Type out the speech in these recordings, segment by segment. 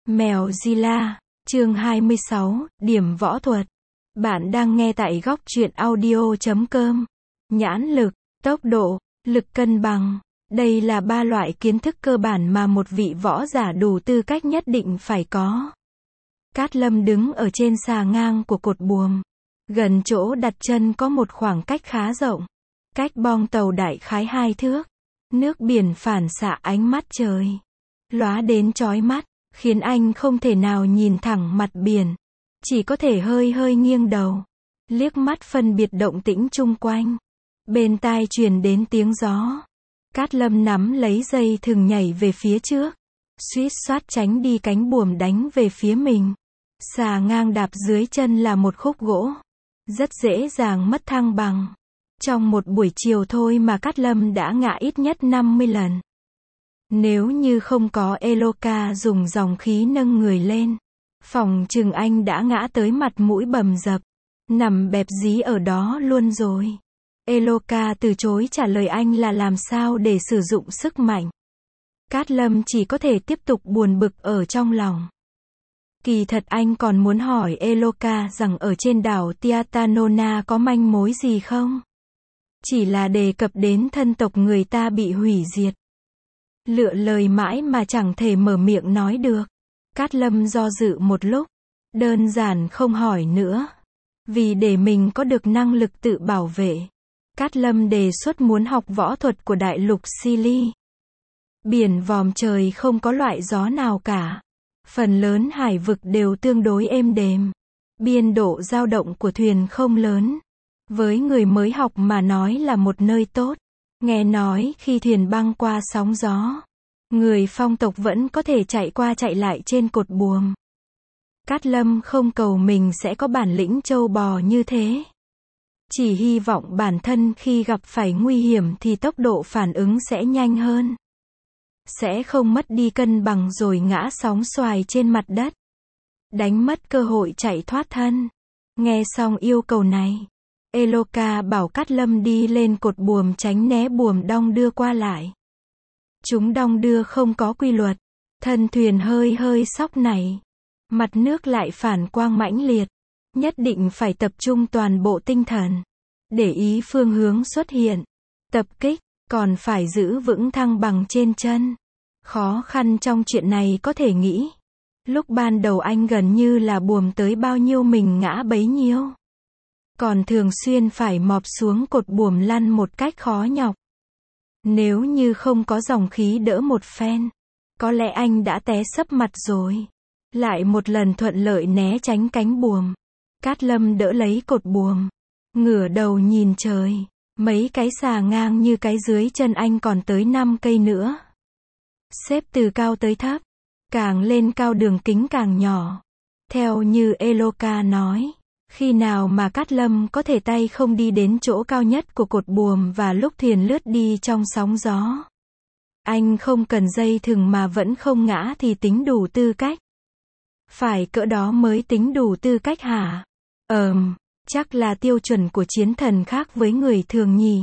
Mèo Zilla, chương 26, điểm võ thuật. Bạn đang nghe tại góc truyện audio.com. Nhãn lực, tốc độ, lực cân bằng. Đây là 3 loại kiến thức cơ bản mà một vị võ giả đủ tư cách nhất định phải có. Cát Lâm đứng ở trên xà ngang của cột buồm. Gần chỗ đặt chân có một khoảng cách khá rộng. Cách bong tàu đại khái 2 thước. Nước biển phản xạ ánh mắt trời. Lóa đến chói mắt, khiến anh không thể nào nhìn thẳng mặt biển. Chỉ có thể hơi hơi nghiêng đầu. Liếc mắt phân biệt động tĩnh chung quanh. Bên tai truyền đến tiếng gió. Cát Lâm nắm lấy dây thừng nhảy về phía trước. Suýt soát tránh đi cánh buồm đánh về phía mình. Xà ngang đạp dưới chân là một khúc gỗ. Rất dễ dàng mất thăng bằng. Trong một buổi chiều thôi mà Cát Lâm đã ngã ít nhất 50 lần. Nếu như không có Eloka dùng dòng khí nâng người lên, phòng chừng anh đã ngã tới mặt mũi bầm dập, nằm bẹp dí ở đó luôn rồi. Eloka từ chối trả lời anh là làm sao để sử dụng sức mạnh. Cát Lâm chỉ có thể tiếp tục buồn bực ở trong lòng. Kỳ thật anh còn muốn hỏi Eloka rằng ở trên đảo Tiatanona có manh mối gì không? Chỉ là đề cập đến thân tộc người ta bị hủy diệt. Lựa lời mãi mà chẳng thể mở miệng nói được. Cát Lâm do dự một lúc. Đơn giản không hỏi nữa. Vì để mình có được năng lực tự bảo vệ. Cát Lâm đề xuất muốn học võ thuật của đại lục Sili. Biển vòm trời không có loại gió nào cả. Phần lớn hải vực đều tương đối êm đềm. Biên độ dao động của thuyền không lớn. Với người mới học mà nói là một nơi tốt. Nghe nói khi thuyền băng qua sóng gió, người phong tộc vẫn có thể chạy qua chạy lại trên cột buồm. Cát Lâm không cầu mình sẽ có bản lĩnh trâu bò như thế. Chỉ hy vọng bản thân khi gặp phải nguy hiểm thì tốc độ phản ứng sẽ nhanh hơn. Sẽ không mất đi cân bằng rồi ngã sóng xoài trên mặt đất. Đánh mất cơ hội chạy thoát thân. Nghe xong yêu cầu này, Eloka bảo Cát Lâm đi lên cột buồm tránh né buồm đong đưa qua lại. Chúng đong đưa không có quy luật. Thân thuyền hơi hơi xóc này. Mặt nước lại phản quang mãnh liệt. Nhất định phải tập trung toàn bộ tinh thần. Để ý phương hướng xuất hiện. Tập kích, còn phải giữ vững thăng bằng trên chân. Khó khăn trong chuyện này có thể nghĩ. Lúc ban đầu anh gần như là buồm tới bao nhiêu mình ngã bấy nhiêu. Còn thường xuyên phải mọp xuống cột buồm lăn một cách khó nhọc. Nếu như không có dòng khí đỡ một phen, có lẽ anh đã té sấp mặt rồi. Lại một lần thuận lợi né tránh cánh buồm. Cát Lâm đỡ lấy cột buồm. Ngửa đầu nhìn trời. Mấy cái xà ngang như cái dưới chân anh còn tới 5 cây nữa. Xếp từ cao tới thấp. Càng lên cao đường kính càng nhỏ. Theo như Eloka nói. Khi nào mà Cát Lâm có thể tay không đi đến chỗ cao nhất của cột buồm và lúc thuyền lướt đi trong sóng gió. Anh không cần dây thừng mà vẫn không ngã thì tính đủ tư cách. Phải cỡ đó mới tính đủ tư cách hả? Chắc là tiêu chuẩn của chiến thần khác với người thường nhỉ.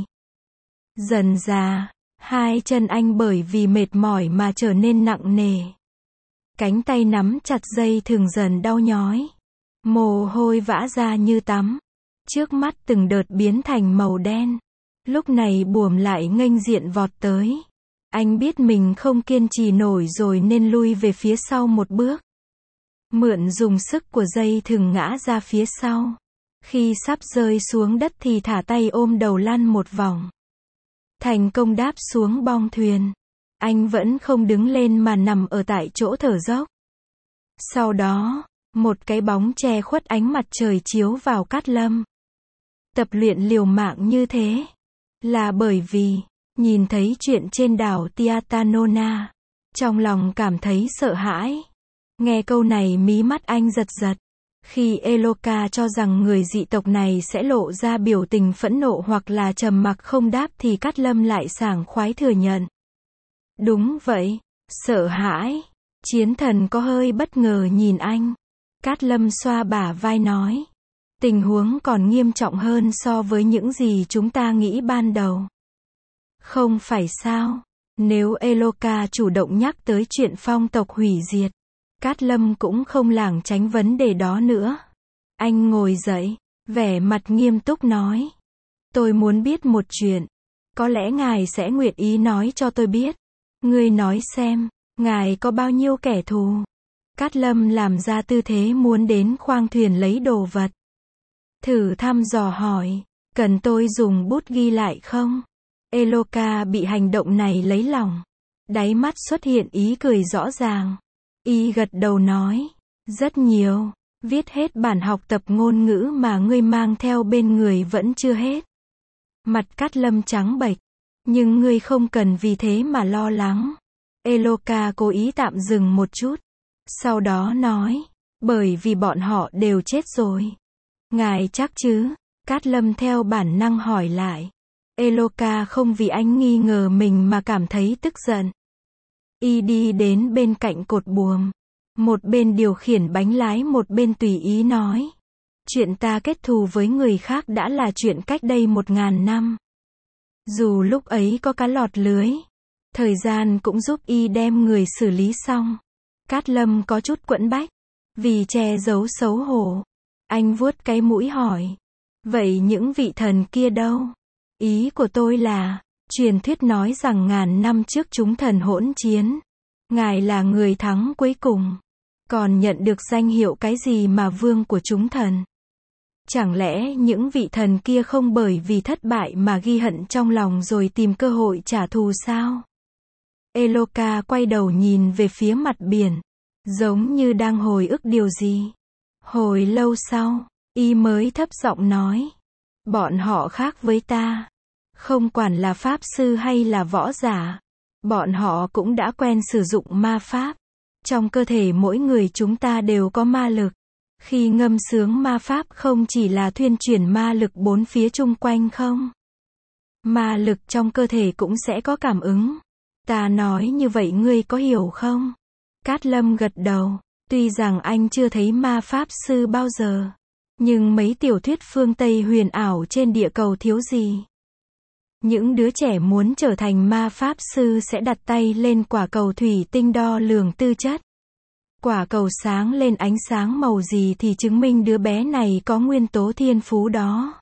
Dần dà, hai chân anh bởi vì mệt mỏi mà trở nên nặng nề. Cánh tay nắm chặt dây thừng dần đau nhói. Mồ hôi vã ra như tắm. Trước mắt từng đợt biến thành màu đen. Lúc này buồm lại nghênh diện vọt tới. Anh biết mình không kiên trì nổi rồi nên lui về phía sau một bước. Mượn dùng sức của dây thừng ngã ra phía sau. Khi sắp rơi xuống đất thì thả tay ôm đầu lăn một vòng. Thành công đáp xuống bong thuyền. Anh vẫn không đứng lên mà nằm ở tại chỗ thở dốc. Sau đó, một cái bóng che khuất ánh mặt trời chiếu vào Cát Lâm. Tập luyện liều mạng như thế là bởi vì nhìn thấy chuyện trên đảo Tiatanona, trong lòng cảm thấy sợ hãi. Nghe câu này mí mắt anh giật giật. Khi Eloka cho rằng người dị tộc này sẽ lộ ra biểu tình phẫn nộ hoặc là trầm mặc không đáp thì Cát Lâm lại sảng khoái thừa nhận. Đúng vậy, sợ hãi. Chiến thần có hơi bất ngờ nhìn anh. Cát Lâm xoa bả vai nói. Tình huống còn nghiêm trọng hơn so với những gì chúng ta nghĩ ban đầu. Không phải sao? Nếu Eloka chủ động nhắc tới chuyện phong tộc hủy diệt, Cát Lâm cũng không lảng tránh vấn đề đó nữa. Anh ngồi dậy, vẻ mặt nghiêm túc nói. Tôi muốn biết một chuyện. Có lẽ ngài sẽ nguyện ý nói cho tôi biết. Ngươi nói xem, ngài có bao nhiêu kẻ thù? Cát Lâm làm ra tư thế muốn đến khoang thuyền lấy đồ vật. Thử thăm dò hỏi, cần tôi dùng bút ghi lại không? Eloka bị hành động này lấy lòng. Đáy mắt xuất hiện ý cười rõ ràng. Y gật đầu nói, rất nhiều. Viết hết bản học tập ngôn ngữ mà ngươi mang theo bên người vẫn chưa hết. Mặt Cát Lâm trắng bệch. Nhưng ngươi không cần vì thế mà lo lắng. Eloka cố ý tạm dừng một chút. Sau đó nói, bởi vì bọn họ đều chết rồi. Ngài chắc chứ? Cát Lâm theo bản năng hỏi lại. Eloka không vì anh nghi ngờ mình mà cảm thấy tức giận. Y đi đến bên cạnh cột buồm. Một bên điều khiển bánh lái một bên tùy ý nói. Chuyện ta kết thù với người khác đã là chuyện cách đây 1000 năm. Dù lúc ấy có cá lọt lưới, thời gian cũng giúp y đem người xử lý xong. Cát Lâm có chút quẫn bách, vì che giấu xấu hổ. Anh vuốt cái mũi hỏi, vậy những vị thần kia đâu? Ý của tôi là, truyền thuyết nói rằng 1000 năm trước chúng thần hỗn chiến. Ngài là người thắng cuối cùng. Còn nhận được danh hiệu cái gì mà vương của chúng thần? Chẳng lẽ những vị thần kia không bởi vì thất bại mà ghi hận trong lòng rồi tìm cơ hội trả thù sao? Eloka quay đầu nhìn về phía mặt biển, giống như đang hồi ức điều gì. Hồi lâu sau, y mới thấp giọng nói, bọn họ khác với ta. Không quản là pháp sư hay là võ giả, bọn họ cũng đã quen sử dụng ma pháp. Trong cơ thể mỗi người chúng ta đều có ma lực. Khi ngâm sướng ma pháp không chỉ là thuyên chuyển ma lực bốn phía chung quanh không? Ma lực trong cơ thể cũng sẽ có cảm ứng. Ta nói như vậy ngươi có hiểu không? Cát Lâm gật đầu. Tuy rằng anh chưa thấy ma pháp sư bao giờ, nhưng mấy tiểu thuyết phương Tây huyền ảo trên địa cầu thiếu gì. Những đứa trẻ muốn trở thành ma pháp sư sẽ đặt tay lên quả cầu thủy tinh đo lường tư chất. Quả cầu sáng lên ánh sáng màu gì thì chứng minh đứa bé này có nguyên tố thiên phú đó.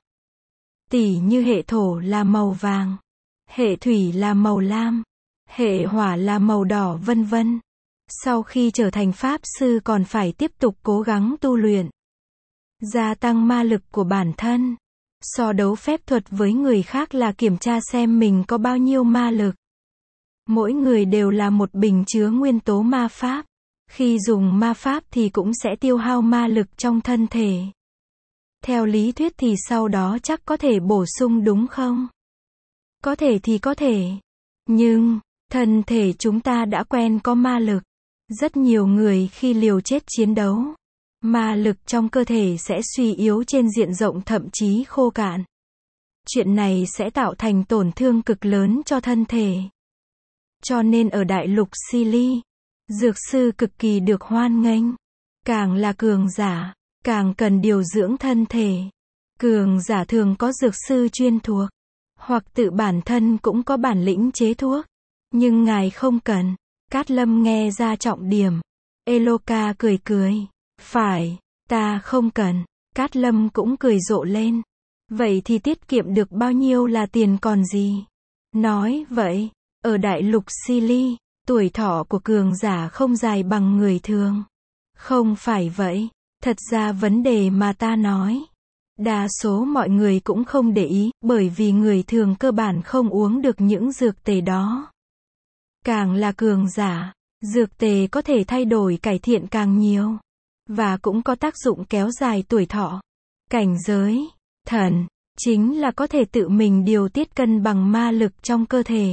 Tỉ như hệ thổ là màu vàng, hệ thủy là màu lam, hệ hỏa là màu đỏ vân vân. Sau khi trở thành pháp sư còn phải tiếp tục cố gắng tu luyện, gia tăng ma lực của bản thân. So đấu phép thuật với người khác là kiểm tra xem mình có bao nhiêu ma lực. Mỗi người đều là một bình chứa nguyên tố ma pháp. Khi dùng ma pháp thì cũng sẽ tiêu hao ma lực trong thân thể. Theo lý thuyết thì sau đó chắc có thể bổ sung đúng không? Có thể thì có thể. Nhưng, thân thể chúng ta đã quen có ma lực. Rất nhiều người khi liều chết chiến đấu, ma lực trong cơ thể sẽ suy yếu trên diện rộng thậm chí khô cạn. Chuyện này sẽ tạo thành tổn thương cực lớn cho thân thể. Cho nên ở đại lục Sili, dược sư cực kỳ được hoan nghênh. Càng là cường giả, càng cần điều dưỡng thân thể. Cường giả thường có dược sư chuyên thuộc, hoặc tự bản thân cũng có bản lĩnh chế thuốc. Nhưng ngài không cần. Cát Lâm nghe ra trọng điểm. Eloka cười cười. Phải, ta không cần. Cát Lâm cũng cười rộ lên. Vậy thì tiết kiệm được bao nhiêu là tiền còn gì? Nói vậy, ở đại lục Sili, tuổi thọ của cường giả không dài bằng người thường. Không phải vậy. Thật ra vấn đề mà ta nói, đa số mọi người cũng không để ý, bởi vì người thường cơ bản không uống được những dược tề đó. Càng là cường giả, dược tề có thể thay đổi cải thiện càng nhiều, và cũng có tác dụng kéo dài tuổi thọ. Cảnh giới thần chính là có thể tự mình điều tiết cân bằng ma lực trong cơ thể,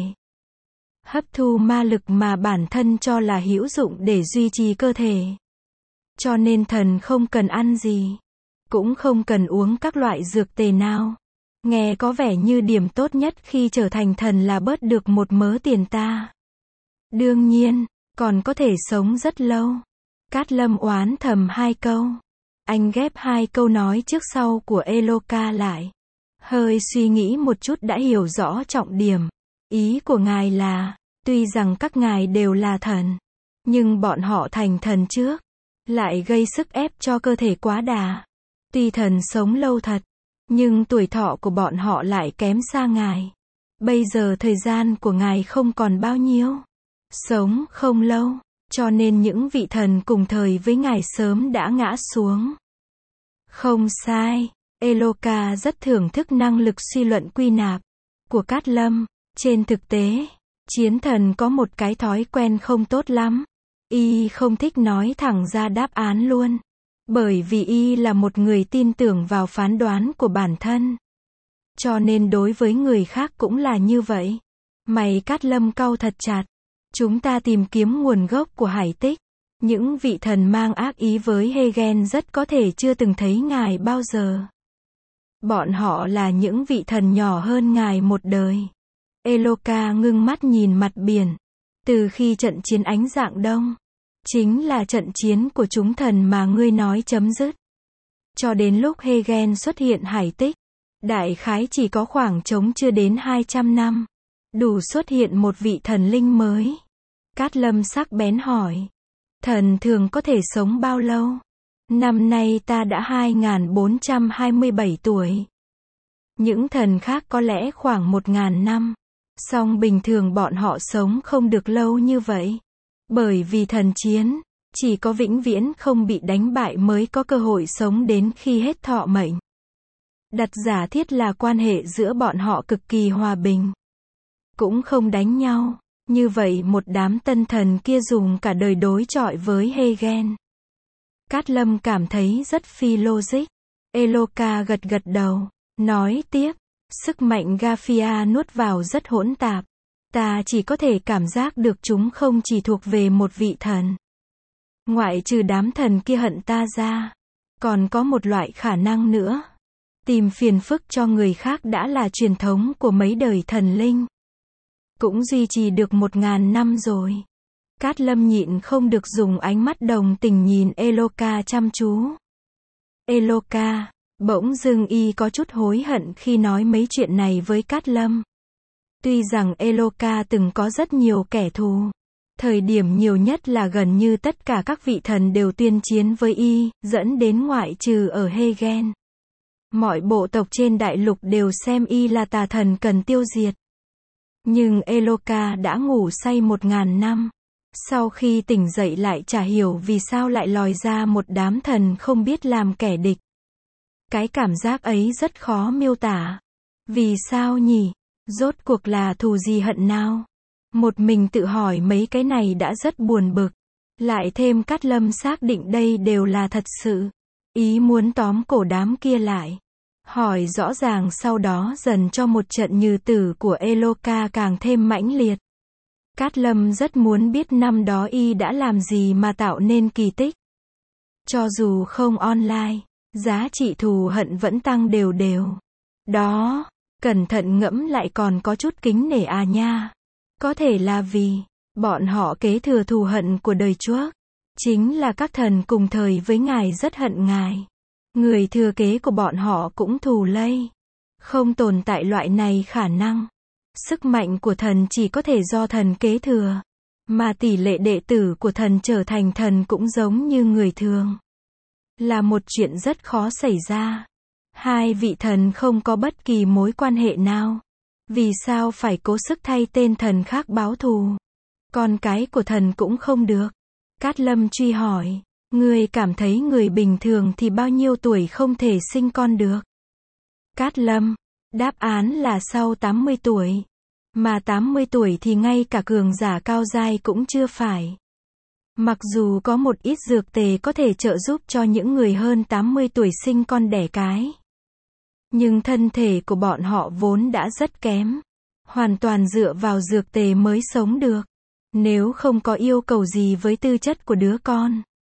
hấp thu ma lực mà bản thân cho là hữu dụng để duy trì cơ thể. Cho nên thần không cần ăn gì, cũng không cần uống các loại dược tề nào. Nghe có vẻ như điểm tốt nhất khi trở thành thần là bớt được một mớ tiền ta. Đương nhiên, còn có thể sống rất lâu. Cát Lâm oán thầm hai câu. Anh ghép hai câu nói trước sau của Eloka lại. Hơi suy nghĩ một chút đã hiểu rõ trọng điểm. Ý của ngài là, tuy rằng các ngài đều là thần, Nhưng bọn họ thành thần trước, lại gây sức ép cho cơ thể quá đà. Tuy thần sống lâu thật, nhưng tuổi thọ của bọn họ lại kém xa Ngài. Bây giờ thời gian của Ngài không còn bao nhiêu. Sống không lâu, cho nên những vị thần cùng thời với Ngài sớm đã ngã xuống. Không sai, Eloka rất thưởng thức năng lực suy luận quy nạp của Cát Lâm. Trên thực tế, chiến thần có một cái thói quen không tốt lắm. Y không thích nói thẳng ra đáp án luôn. Bởi vì Y là một người tin tưởng vào phán đoán của bản thân. Cho nên đối với người khác cũng là như vậy. Mày Cát Lâm cau thật chặt. Chúng ta tìm kiếm nguồn gốc của hải tích. Những vị thần mang ác ý với Hegen rất có thể chưa từng thấy Ngài bao giờ. Bọn họ là những vị thần nhỏ hơn Ngài một đời. Eloka ngưng mắt nhìn mặt biển. Từ khi trận chiến ánh rạng đông, chính là trận chiến của chúng thần mà ngươi nói chấm dứt. Cho đến lúc Hegen xuất hiện hải tích, đại khái chỉ có khoảng trống chưa đến 200 năm. Đủ xuất hiện một vị thần linh mới. Cát Lâm sắc bén hỏi. Thần thường có thể sống bao lâu? Năm nay ta đã 2427 tuổi. Những thần khác có lẽ khoảng 1000 năm. Song bình thường bọn họ sống không được lâu như vậy. Bởi vì thần chiến, chỉ có vĩnh viễn không bị đánh bại mới có cơ hội sống đến khi hết thọ mệnh. Đặt giả thiết là quan hệ giữa bọn họ cực kỳ hòa bình. Cũng không đánh nhau. Như vậy một đám tân thần kia dùng cả đời đối chọi với Hegen. Cát Lâm cảm thấy rất phi logic. Eloka gật gật đầu, nói tiếp, sức mạnh Gaphia nuốt vào rất hỗn tạp. Ta chỉ có thể cảm giác được chúng không chỉ thuộc về một vị thần. Ngoại trừ đám thần kia hận ta ra, còn có một loại khả năng nữa. Tìm phiền phức cho người khác đã là truyền thống của mấy đời thần linh. Cũng duy trì được 1000 năm rồi. Cát Lâm nhịn không được dùng ánh mắt đồng tình nhìn Eloka chăm chú. Eloka, bỗng dưng Y có chút hối hận khi nói mấy chuyện này với Cát Lâm. Tuy rằng Eloka từng có rất nhiều kẻ thù. Thời điểm nhiều nhất là gần như tất cả các vị thần đều tuyên chiến với Y, dẫn đến ngoại trừ ở Hegen. Mọi bộ tộc trên đại lục đều xem Y là tà thần cần tiêu diệt. Nhưng Eloka đã ngủ say 1000 năm. Sau khi tỉnh dậy lại chả hiểu vì sao lại lòi ra một đám thần không biết làm kẻ địch. Cái cảm giác ấy rất khó miêu tả. Vì sao nhỉ? Rốt cuộc là thù gì hận nào? Một mình tự hỏi mấy cái này đã rất buồn bực. Lại thêm Cát Lâm xác định đây đều là thật sự. Ý muốn tóm cổ đám kia lại. Hỏi rõ ràng sau đó dần cho một trận nhừ tử của Eloka càng thêm mãnh liệt. Cát Lâm rất muốn biết năm đó Y đã làm gì mà tạo nên kỳ tích. Cho dù không online, giá trị thù hận vẫn tăng đều đều. Đó, cẩn thận ngẫm lại còn có chút kính nể à nha. Có thể là vì, bọn họ kế thừa thù hận của đời trước. Chính là các thần cùng thời với Ngài rất hận Ngài. Người thừa kế của bọn họ cũng thù lây. Không tồn tại loại này khả năng. Sức mạnh của thần chỉ có thể do thần kế thừa. Mà tỷ lệ đệ tử của thần trở thành thần cũng giống như người thường. Là một chuyện rất khó xảy ra. Hai vị thần không có bất kỳ mối quan hệ nào. Vì sao phải cố sức thay tên thần khác báo thù? Con cái của thần cũng không được. Cát Lâm truy hỏi. Người cảm thấy người bình thường thì bao nhiêu tuổi không thể sinh con được? Cát Lâm. Đáp án là sau 80 tuổi. Mà 80 tuổi thì ngay cả cường giả cao giai cũng chưa phải. Mặc dù có một ít dược tề có thể trợ giúp cho những người hơn 80 tuổi sinh con đẻ cái. Nhưng thân thể của bọn họ vốn đã rất kém. Hoàn toàn dựa vào dược tề mới sống được. Nếu không có yêu cầu gì với tư chất của đứa con.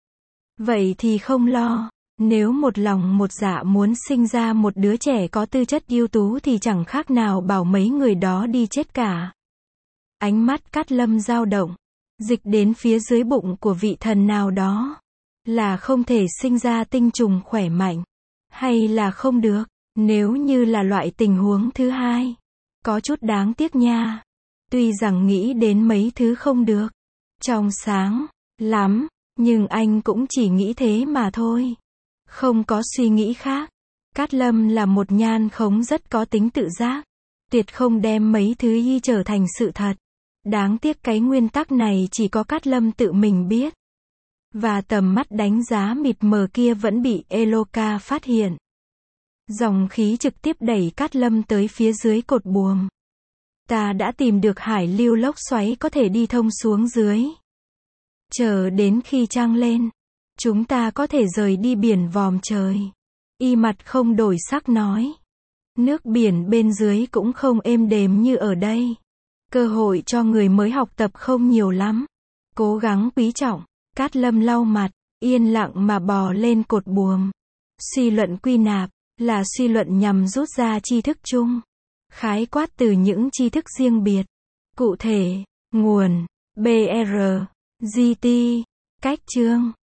Vậy thì không lo. Nếu một lòng một dạ muốn sinh ra một đứa trẻ có tư chất ưu tú thì chẳng khác nào bảo mấy người đó đi chết cả. Ánh mắt Cát Lâm dao động. Dịch đến phía dưới bụng của vị thần nào đó. Là không thể sinh ra tinh trùng khỏe mạnh. Hay là không được. Nếu như là loại tình huống thứ hai. Có chút đáng tiếc nha. Tuy rằng nghĩ đến mấy thứ không được. Trong sáng. lắm, nhưng anh cũng chỉ nghĩ thế mà thôi. Không có suy nghĩ khác. Cát Lâm là một nhan khống rất có tính tự giác. Tuyệt không đem mấy thứ y trở thành sự thật. Đáng tiếc cái nguyên tắc này chỉ có Cát Lâm tự mình biết. Và tầm mắt đánh giá mịt mờ kia vẫn bị Eloka phát hiện. Dòng khí trực tiếp đẩy Cát Lâm tới phía dưới cột buồm. Ta đã tìm được hải lưu lốc xoáy có thể đi thông xuống dưới. Chờ đến khi trăng lên, chúng ta có thể rời đi biển vòm trời. Y mặt không đổi sắc nói. Nước biển bên dưới cũng không êm đềm như ở đây. Cơ hội cho người mới học tập không nhiều lắm. Cố gắng quý trọng. Cát Lâm lau mặt, yên lặng mà bò lên cột buồm. Suy luận quy nạp là suy luận nhằm rút ra tri thức chung, khái quát từ những tri thức riêng biệt. Cụ thể, nguồn, BR, GT, cách chương.